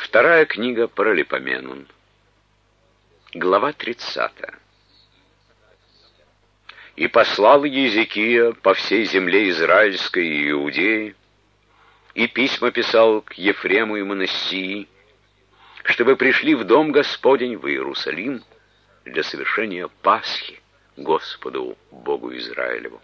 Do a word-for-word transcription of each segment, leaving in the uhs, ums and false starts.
Вторая книга Паралипоменон. Глава тридцатая. «И послал Езекия по всей земле Израильской и Иудеи, и письма писал к Ефрему и Манассии, чтобы пришли в дом Господень в Иерусалим для совершения Пасхи Господу Богу Израилеву.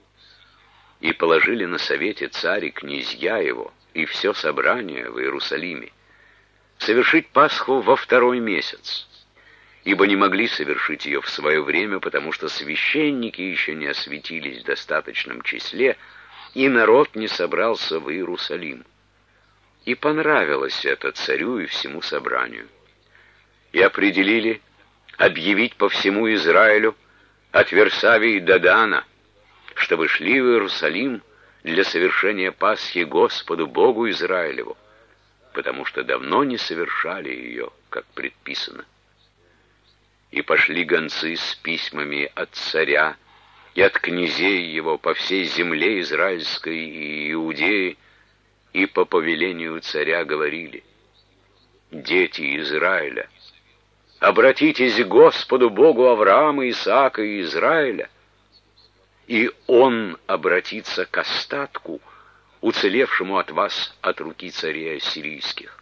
И положили на совете царь и князья его и все собрание в Иерусалиме совершить Пасху во второй месяц, ибо не могли совершить ее в свое время, потому что священники еще не осветились в достаточном числе, и народ не собрался в Иерусалим. И понравилось это царю и всему собранию. И определили объявить по всему Израилю от Версавии до Дана, чтобы шли в Иерусалим для совершения Пасхи Господу Богу Израилеву, потому что давно не совершали ее, как предписано. И пошли гонцы с письмами от царя и от князей его по всей земле израильской и Иудеи, и по повелению царя говорили: «Дети Израиля, обратитесь к Господу Богу Авраама, Исаака и Израиля, и Он обратится к остатку, уцелевшему от вас от руки царей ассирийских.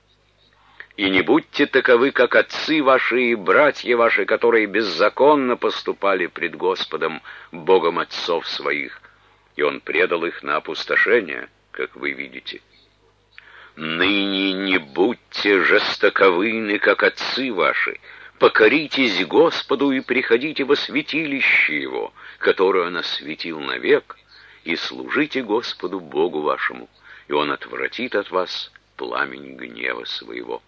И не будьте таковы, как отцы ваши и братья ваши, которые беззаконно поступали пред Господом, Богом отцов своих, и Он предал их на опустошение, как вы видите. Ныне не будьте жестоковыны, как отцы ваши, покоритесь Господу и приходите во святилище Его, которое Он осветил навек, и служите Господу Богу вашему, и Он отвратит от вас пламень гнева своего.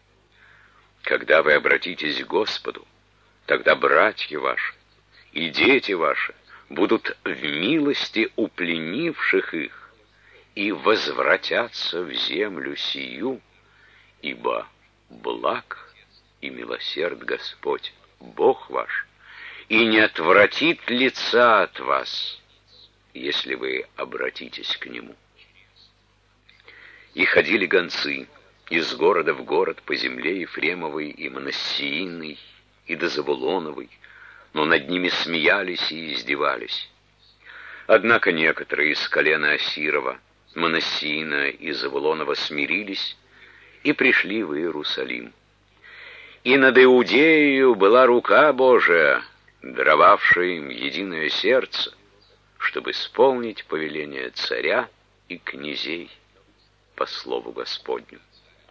Когда вы обратитесь к Господу, тогда братья ваши и дети ваши будут в милости у пленивших их и возвратятся в землю сию, ибо благ и милосерд Господь, Бог ваш, и не отвратит лица от вас, если вы обратитесь к Нему». И ходили гонцы из города в город по земле Ефремовой и Манассииной и до Завулоновой, но над ними смеялись и издевались. Однако некоторые из колена Асирова, Манассиина и Завулонова смирились и пришли в Иерусалим. И над Иудеей была рука Божия, даровавшая им единое сердце, чтобы исполнить повеление царя и князей по слову Господню.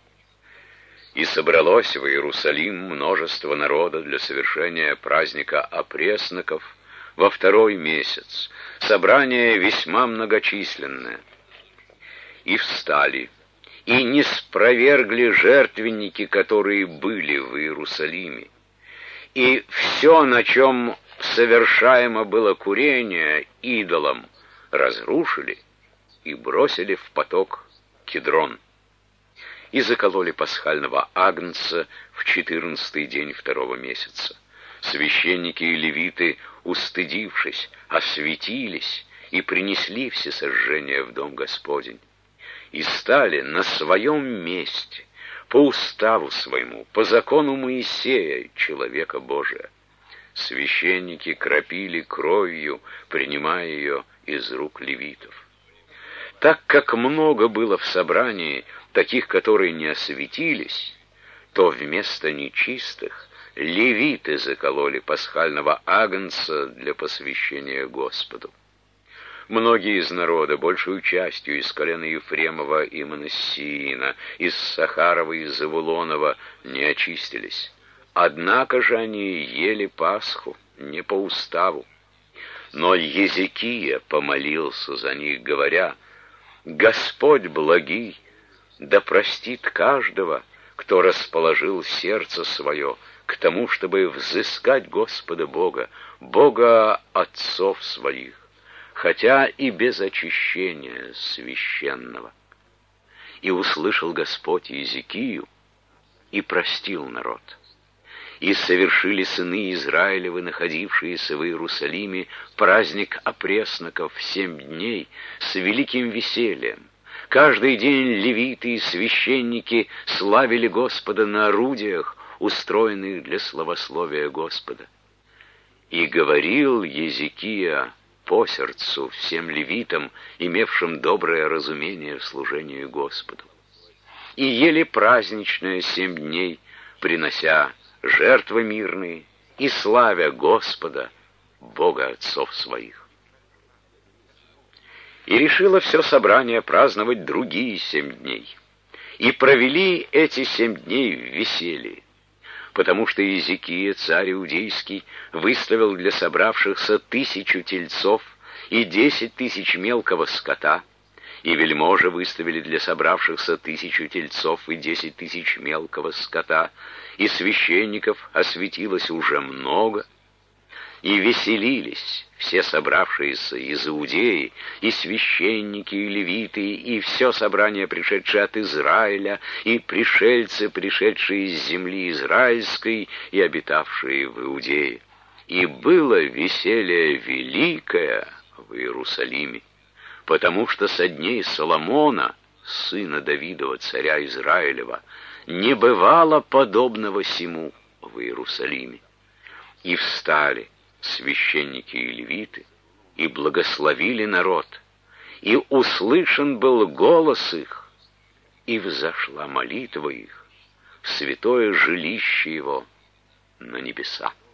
И собралось в Иерусалим множество народа для совершения праздника опресноков во второй месяц, собрание весьма многочисленное. И встали, и не спровергли жертвенники, которые были в Иерусалиме, и все, на чем совершаемо было курение идолам, разрушили и бросили в поток Кидрон. И закололи пасхального агнца в четырнадцатый день второго месяца. Священники и левиты, устыдившись, осветились и принесли всесожжение в дом Господень. И стали на своем месте, по уставу своему, по закону Моисея, человека Божия. Священники кропили кровью, принимая ее из рук левитов. Так как много было в собрании таких, которые не осветились, то вместо нечистых левиты закололи пасхального агнца для посвящения Господу. Многие из народа, большую частью из колена Ефремова и Манассиина, из Сахарова и Завулонова, не очистились. Однако же они ели Пасху не по уставу. Но Езекия помолился за них, говоря: «Господь благий, да простит каждого, кто расположил сердце свое к тому, чтобы взыскать Господа Бога, Бога отцов своих, хотя и без очищения священного». И услышал Господь Езекию и простил народ. И совершили сыны Израилевы, находившиеся в Иерусалиме, праздник опресноков в семь дней с великим весельем, Каждый день левиты и священники славили Господа на орудиях, устроенных для славословия Господа. И говорил Езекия по сердцу всем левитам, имевшим доброе разумение в служении Господу. И ели праздничное семь дней, принося жертвы мирные и славя Господа, Бога отцов своих. И решило все собрание праздновать другие семь дней. И провели эти семь дней в веселье, потому что Иезекия, царь иудейский, выставил для собравшихся тысячу тельцов и десять тысяч мелкого скота, и вельможи выставили для собравшихся тысячу тельцов и десять тысяч мелкого скота, и священников осветилось уже много, и веселились все собравшиеся из Иудеи, и священники, и левиты, и все собрание, пришедшее от Израиля, и пришельцы, пришедшие из земли израильской, и обитавшие в Иудее. И было веселье великое в Иерусалиме, потому что со дней Соломона, сына Давидова, царя Израилева, не бывало подобного сему в Иерусалиме. И встали священники и левиты, и благословили народ, и услышан был голос их, и взошла молитва их в святое жилище его на небеса.